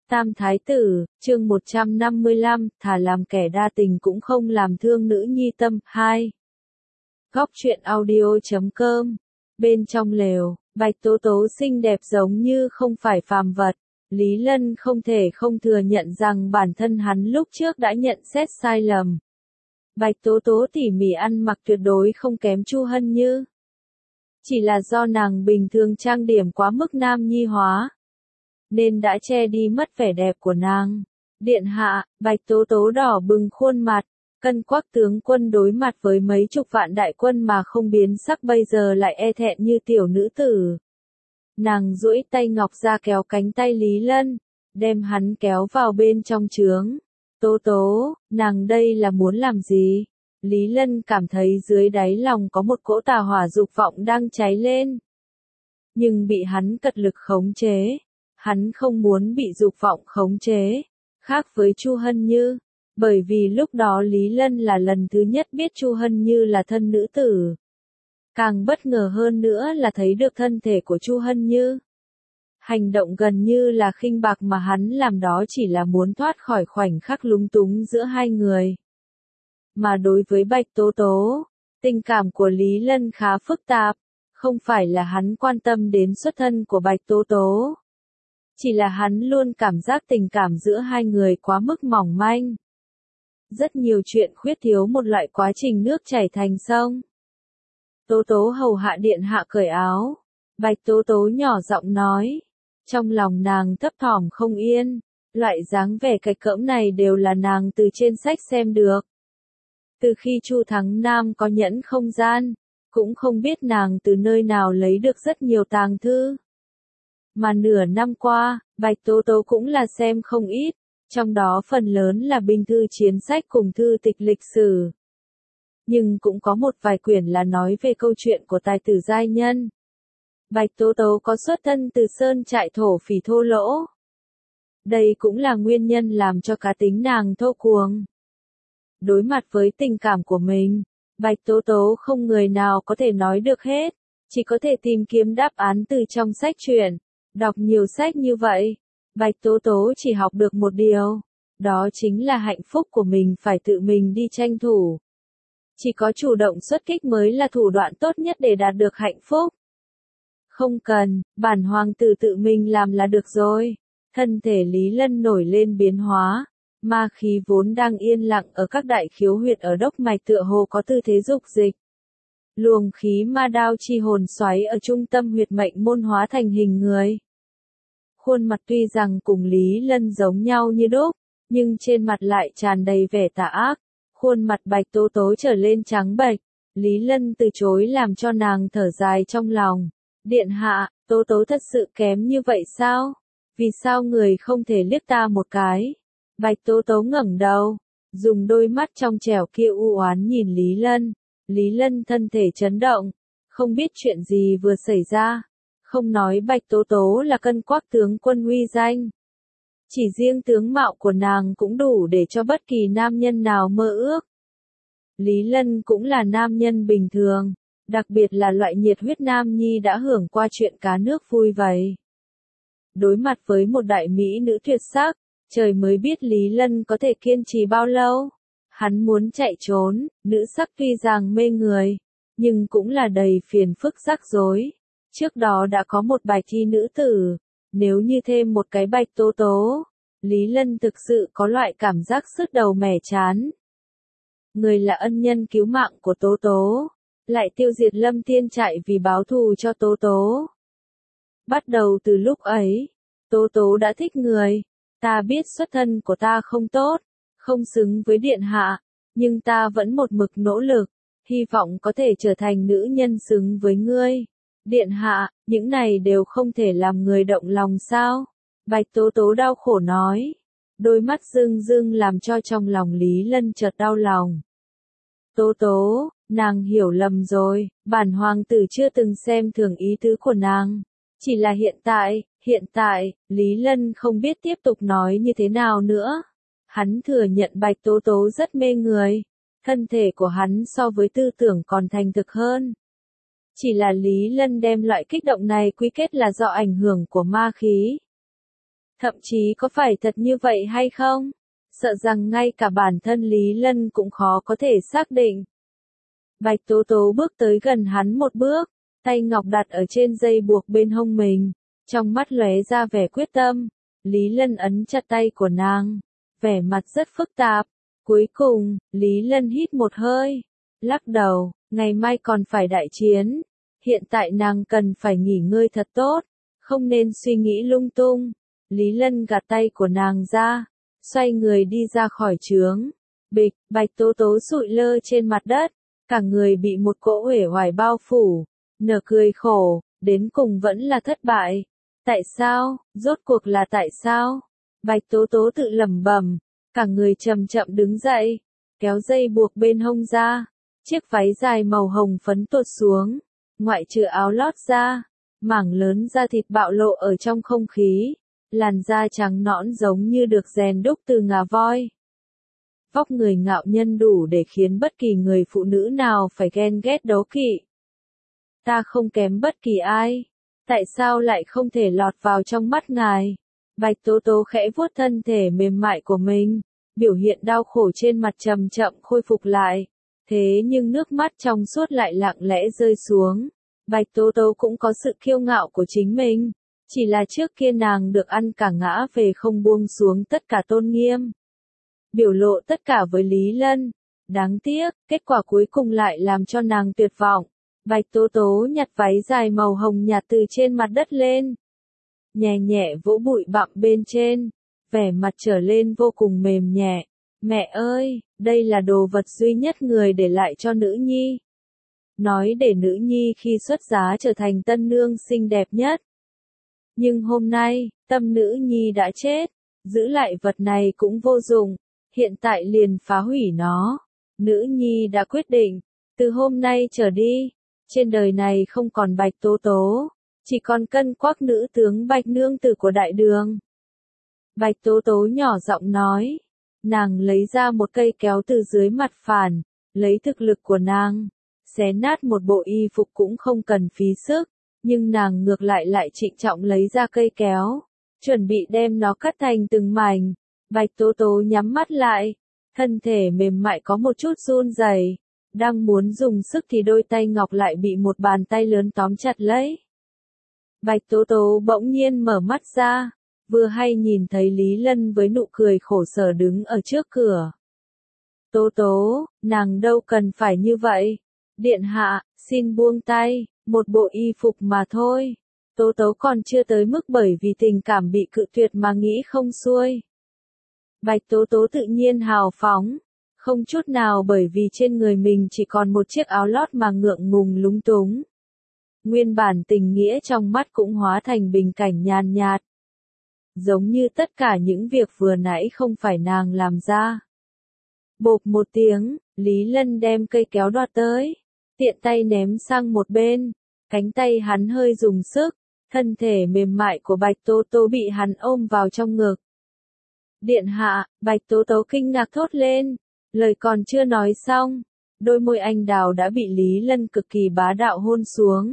Tam Thái Tử, chương 155, thà làm kẻ đa tình cũng không làm thương nữ nhi tâm. 2. Góc truyện audio.com. Bên trong lều, Bạch Tố Tố xinh đẹp giống như không phải phàm vật. Lý Lân không thể không thừa nhận rằng bản thân hắn lúc trước đã nhận xét sai lầm. Bạch Tố Tố tỉ mỉ ăn mặc tuyệt đối không kém Chu Hân Như. Chỉ là do nàng bình thường trang điểm quá mức nam nhi hóa, nên đã che đi mất vẻ đẹp của nàng. Điện hạ, Bạch Tố Tố đỏ bừng khuôn mặt, cân quắc tướng quân đối mặt với mấy chục vạn đại quân mà không biến sắc bây giờ lại e thẹn như tiểu nữ tử. Nàng duỗi tay ngọc ra kéo cánh tay Lý Lân, đem hắn kéo vào bên trong trướng. Tố Tố, nàng đây là muốn làm gì? Lý Lân cảm thấy dưới đáy lòng có một cỗ tà hỏa dục vọng đang cháy lên, nhưng bị hắn cật lực khống chế. Hắn không muốn bị dục vọng khống chế, khác với Chu Hân Như, bởi vì lúc đó Lý Lân là lần thứ nhất biết Chu Hân Như là thân nữ tử. Càng bất ngờ hơn nữa là thấy được thân thể của Chu Hân Như. Hành động gần như là khinh bạc mà hắn làm đó chỉ là muốn thoát khỏi khoảnh khắc lúng túng giữa hai người. Mà đối với Bạch Tố Tố, tình cảm của Lý Lân khá phức tạp, không phải là hắn quan tâm đến xuất thân của Bạch Tố Tố. Chỉ là hắn luôn cảm giác tình cảm giữa hai người quá mức mỏng manh. Rất nhiều chuyện khuyết thiếu một loại quá trình nước chảy thành sông. Tố Tố hầu hạ điện hạ cởi áo. Bạch Tố Tố nhỏ giọng nói. Trong lòng nàng thấp thỏm không yên. Loại dáng vẻ cạch cỡm này đều là nàng từ trên sách xem được. Từ khi Chu Thắng Nam có nhẫn không gian, cũng không biết nàng từ nơi nào lấy được rất nhiều tàng thư. Mà nửa năm qua, Bạch Tố Tố cũng là xem không ít, trong đó phần lớn là binh thư chiến sách cùng thư tịch lịch sử. Nhưng cũng có một vài quyển là nói về câu chuyện của tài tử giai nhân. Bạch Tố Tố có xuất thân từ sơn trại thổ phỉ thô lỗ. Đây cũng là nguyên nhân làm cho cá tính nàng thô cuồng. Đối mặt với tình cảm của mình, Bạch Tố Tố không người nào có thể nói được hết, chỉ có thể tìm kiếm đáp án từ trong sách truyện. Đọc nhiều sách như vậy, Bạch Tố Tố chỉ học được một điều, đó chính là hạnh phúc của mình phải tự mình đi tranh thủ. Chỉ có chủ động xuất kích mới là thủ đoạn tốt nhất để đạt được hạnh phúc. Không cần, bản hoàng tử tự mình làm là được rồi. Thân thể Lý Lân nổi lên biến hóa, ma khí vốn đang yên lặng ở các đại khiếu huyệt ở đốc mạch tựa hồ có tư thế dục dịch. Luồng khí ma đao chi hồn xoáy ở trung tâm huyệt mệnh môn hóa thành hình người. Khuôn mặt tuy rằng cùng Lý Lân giống nhau như đúc, nhưng trên mặt lại tràn đầy vẻ tà ác. Khuôn mặt Bạch Tố Tố trở lên trắng bệch. Lý Lân từ chối làm cho nàng thở dài trong lòng. Điện hạ, Tố Tố thật sự kém như vậy sao? Vì sao người không thể liếc ta một cái? Bạch Tố Tố ngẩng đầu, dùng đôi mắt trong trẻo kia u oán nhìn Lý Lân. Lý Lân thân thể chấn động, không biết chuyện gì vừa xảy ra. Không nói Bạch Tố Tố là cân quắc tướng quân uy danh. Chỉ riêng tướng mạo của nàng cũng đủ để cho bất kỳ nam nhân nào mơ ước. Lý Lân cũng là nam nhân bình thường, đặc biệt là loại nhiệt huyết nam nhi đã hưởng qua chuyện cá nước vui vầy. Đối mặt với một đại mỹ nữ tuyệt sắc, trời mới biết Lý Lân có thể kiên trì bao lâu. Hắn muốn chạy trốn, nữ sắc tuy rằng mê người, nhưng cũng là đầy phiền phức rắc rối. Trước đó đã có một bài thi nữ tử, nếu như thêm một cái Bạch Tố Tố, Lý Lân thực sự có loại cảm giác sứt đầu mẻ chán. Người là ân nhân cứu mạng của Tố Tố, lại tiêu diệt Lâm Thiên Trại vì báo thù cho Tố Tố. Bắt đầu từ lúc ấy, Tố Tố đã thích người. Ta biết xuất thân của ta không tốt, không xứng với điện hạ, nhưng ta vẫn một mực nỗ lực, hy vọng có thể trở thành nữ nhân xứng với ngươi. Điện hạ, những này đều không thể làm người động lòng sao? Bạch Tố Tố đau khổ nói. Đôi mắt rưng rưng làm cho trong lòng Lý Lân chợt đau lòng. Tố Tố, nàng hiểu lầm rồi, bản hoàng tử chưa từng xem thường ý tứ của nàng. Chỉ là hiện tại, Lý Lân không biết tiếp tục nói như thế nào nữa. Hắn thừa nhận Bạch Tố Tố rất mê người. Thân thể của hắn so với tư tưởng còn thành thực hơn. Chỉ là Lý Lân đem loại kích động này quy kết là do ảnh hưởng của ma khí. Thậm chí có phải thật như vậy hay không? Sợ rằng ngay cả bản thân Lý Lân cũng khó có thể xác định. Bạch Tố Tố bước tới gần hắn một bước, tay ngọc đặt ở trên dây buộc bên hông mình, trong mắt lóe ra vẻ quyết tâm. Lý Lân ấn chặt tay của nàng, vẻ mặt rất phức tạp. Cuối cùng, Lý Lân hít một hơi, lắc đầu, ngày mai còn phải đại chiến. Hiện tại nàng cần phải nghỉ ngơi thật tốt, không nên suy nghĩ lung tung. Lý Lân gạt tay của nàng ra, xoay người đi ra khỏi trướng. Bịch, Bạch Tố Tố sụi lơ trên mặt đất, cả người bị một cỗ uể oải bao phủ, nở cười khổ, đến cùng vẫn là thất bại. Tại sao, rốt cuộc là tại sao? Bạch Tố Tố tự lẩm bẩm, cả người chậm chậm đứng dậy, kéo dây buộc bên hông ra, chiếc váy dài màu hồng phấn tuột xuống, ngoại trừ áo lót ra, mảng lớn da thịt bạo lộ ở trong không khí, làn da trắng nõn giống như được rèn đúc từ ngà voi. Vóc người ngạo nhân đủ để khiến bất kỳ người phụ nữ nào phải ghen ghét đố kỵ. Ta không kém bất kỳ ai, tại sao lại không thể lọt vào trong mắt ngài? Bạch Tố Tố khẽ vuốt thân thể mềm mại của mình, biểu hiện đau khổ trên mặt chậm chậm khôi phục lại. Thế nhưng nước mắt trong suốt lại lặng lẽ rơi xuống. Bạch Tố Tố cũng có sự kiêu ngạo của chính mình, chỉ là trước kia nàng được ăn cả ngã về không buông xuống tất cả tôn nghiêm. Biểu lộ tất cả với Lý Lân. Đáng tiếc, kết quả cuối cùng lại làm cho nàng tuyệt vọng. Bạch Tố Tố nhặt váy dài màu hồng nhạt từ trên mặt đất lên, nhẹ nhẹ vỗ bụi bặm bên trên, vẻ mặt trở lên vô cùng mềm nhẹ. Mẹ ơi, đây là đồ vật duy nhất người để lại cho nữ nhi. Nói để nữ nhi khi xuất giá trở thành tân nương xinh đẹp nhất. Nhưng hôm nay, tâm nữ nhi đã chết, giữ lại vật này cũng vô dụng, hiện tại liền phá hủy nó. Nữ nhi đã quyết định, từ hôm nay trở đi, trên đời này không còn Bạch Tố Tố, chỉ còn cân quắc nữ tướng Bạch Nương Tử của đại đường. Bạch Tố Tố nhỏ giọng nói, nàng lấy ra một cây kéo từ dưới mặt phản, lấy thực lực của nàng, xé nát một bộ y phục cũng không cần phí sức, nhưng nàng ngược lại trịnh trọng lấy ra cây kéo, chuẩn bị đem nó cắt thành từng mảnh. Bạch Tố Tố nhắm mắt lại, thân thể mềm mại có một chút run rẩy, đang muốn dùng sức thì đôi tay ngọc lại bị một bàn tay lớn tóm chặt lấy. Bạch Tố Tố bỗng nhiên mở mắt ra, vừa hay nhìn thấy Lý Lân với nụ cười khổ sở đứng ở trước cửa. Tố Tố, nàng đâu cần phải như vậy. Điện hạ, xin buông tay, một bộ y phục mà thôi. Tố Tố còn chưa tới mức bởi vì tình cảm bị cự tuyệt mà nghĩ không xuôi. Bạch Tố Tố tự nhiên hào phóng, không chút nào bởi vì trên người mình chỉ còn một chiếc áo lót mà ngượng ngùng lúng túng. Nguyên bản tình nghĩa trong mắt cũng hóa thành bình cảnh nhàn nhạt. Giống như tất cả những việc vừa nãy không phải nàng làm ra. Bộp một tiếng, Lý Lân đem cây kéo đoạt tới, tiện tay ném sang một bên, cánh tay hắn hơi dùng sức, thân thể mềm mại của Bạch Tố Tố bị hắn ôm vào trong ngực. Điện hạ, Bạch Tố Tố kinh ngạc thốt lên, lời còn chưa nói xong, đôi môi anh đào đã bị Lý Lân cực kỳ bá đạo hôn xuống.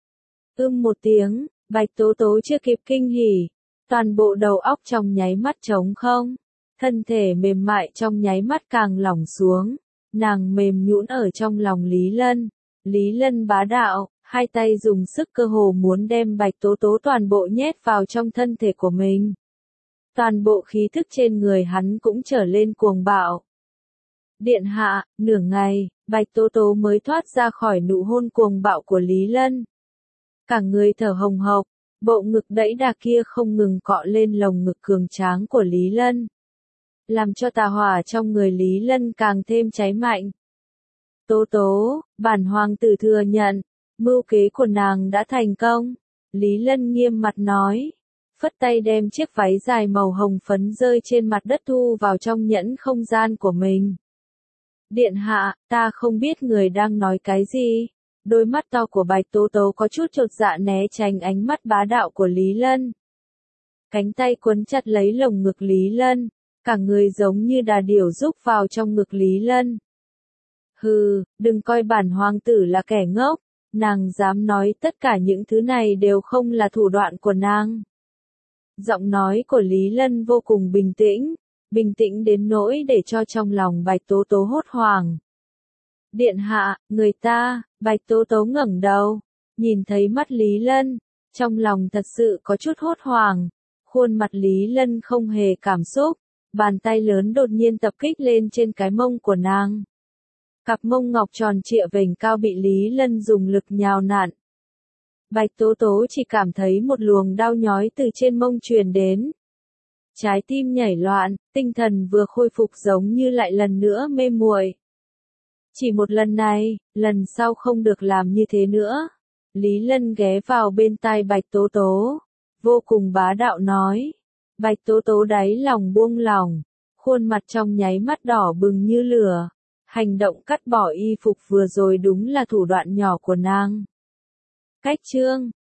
Một tiếng, Bạch Tố Tố chưa kịp kinh hỉ, toàn bộ đầu óc trong nháy mắt trống không, thân thể mềm mại trong nháy mắt càng lỏng xuống, nàng mềm nhũn ở trong lòng Lý Lân. Lý Lân bá đạo, hai tay dùng sức cơ hồ muốn đem Bạch Tố Tố toàn bộ nhét vào trong thân thể của mình. Toàn bộ khí thức trên người hắn cũng trở lên cuồng bạo. Điện hạ, nửa ngày, Bạch Tố Tố mới thoát ra khỏi nụ hôn cuồng bạo của Lý Lân. Cả người thở hồng hộc, bộ ngực đẫy đà kia không ngừng cọ lên lồng ngực cường tráng của Lý Lân, làm cho tà hỏa trong người Lý Lân càng thêm cháy mạnh. Tố Tố, bản hoàng tử thừa nhận, mưu kế của nàng đã thành công. Lý Lân nghiêm mặt nói, phất tay đem chiếc váy dài màu hồng phấn rơi trên mặt đất thu vào trong nhẫn không gian của mình. Điện hạ, ta không biết người đang nói cái gì. Đôi mắt to của Bạch Tố Tố có chút chột dạ né tránh ánh mắt bá đạo của Lý Lân. Cánh tay quấn chặt lấy lồng ngực Lý Lân, cả người giống như đà điểu rúc vào trong ngực Lý Lân. Hừ, đừng coi bản hoàng tử là kẻ ngốc, nàng dám nói tất cả những thứ này đều không là thủ đoạn của nàng. Giọng nói của Lý Lân vô cùng bình tĩnh đến nỗi để cho trong lòng Bạch Tố Tố hốt hoảng. Điện hạ, người ta, Bạch Tố Tố ngẩng đầu, nhìn thấy mắt Lý Lân, trong lòng thật sự có chút hốt hoảng. Khuôn mặt Lý Lân không hề cảm xúc, bàn tay lớn đột nhiên tập kích lên trên cái mông của nàng. Cặp mông ngọc tròn trịa vểnh cao bị Lý Lân dùng lực nhào nặn. Bạch Tố Tố chỉ cảm thấy một luồng đau nhói từ trên mông truyền đến. Trái tim nhảy loạn, tinh thần vừa khôi phục giống như lại lần nữa mê muội. Chỉ một lần này, lần sau không được làm như thế nữa. Lý Lân ghé vào bên tai Bạch Tố Tố, vô cùng bá đạo nói. Bạch Tố Tố đáy lòng buông lỏng, khuôn mặt trong nháy mắt đỏ bừng như lửa. Hành động cắt bỏ y phục vừa rồi đúng là thủ đoạn nhỏ của nàng. Cách chương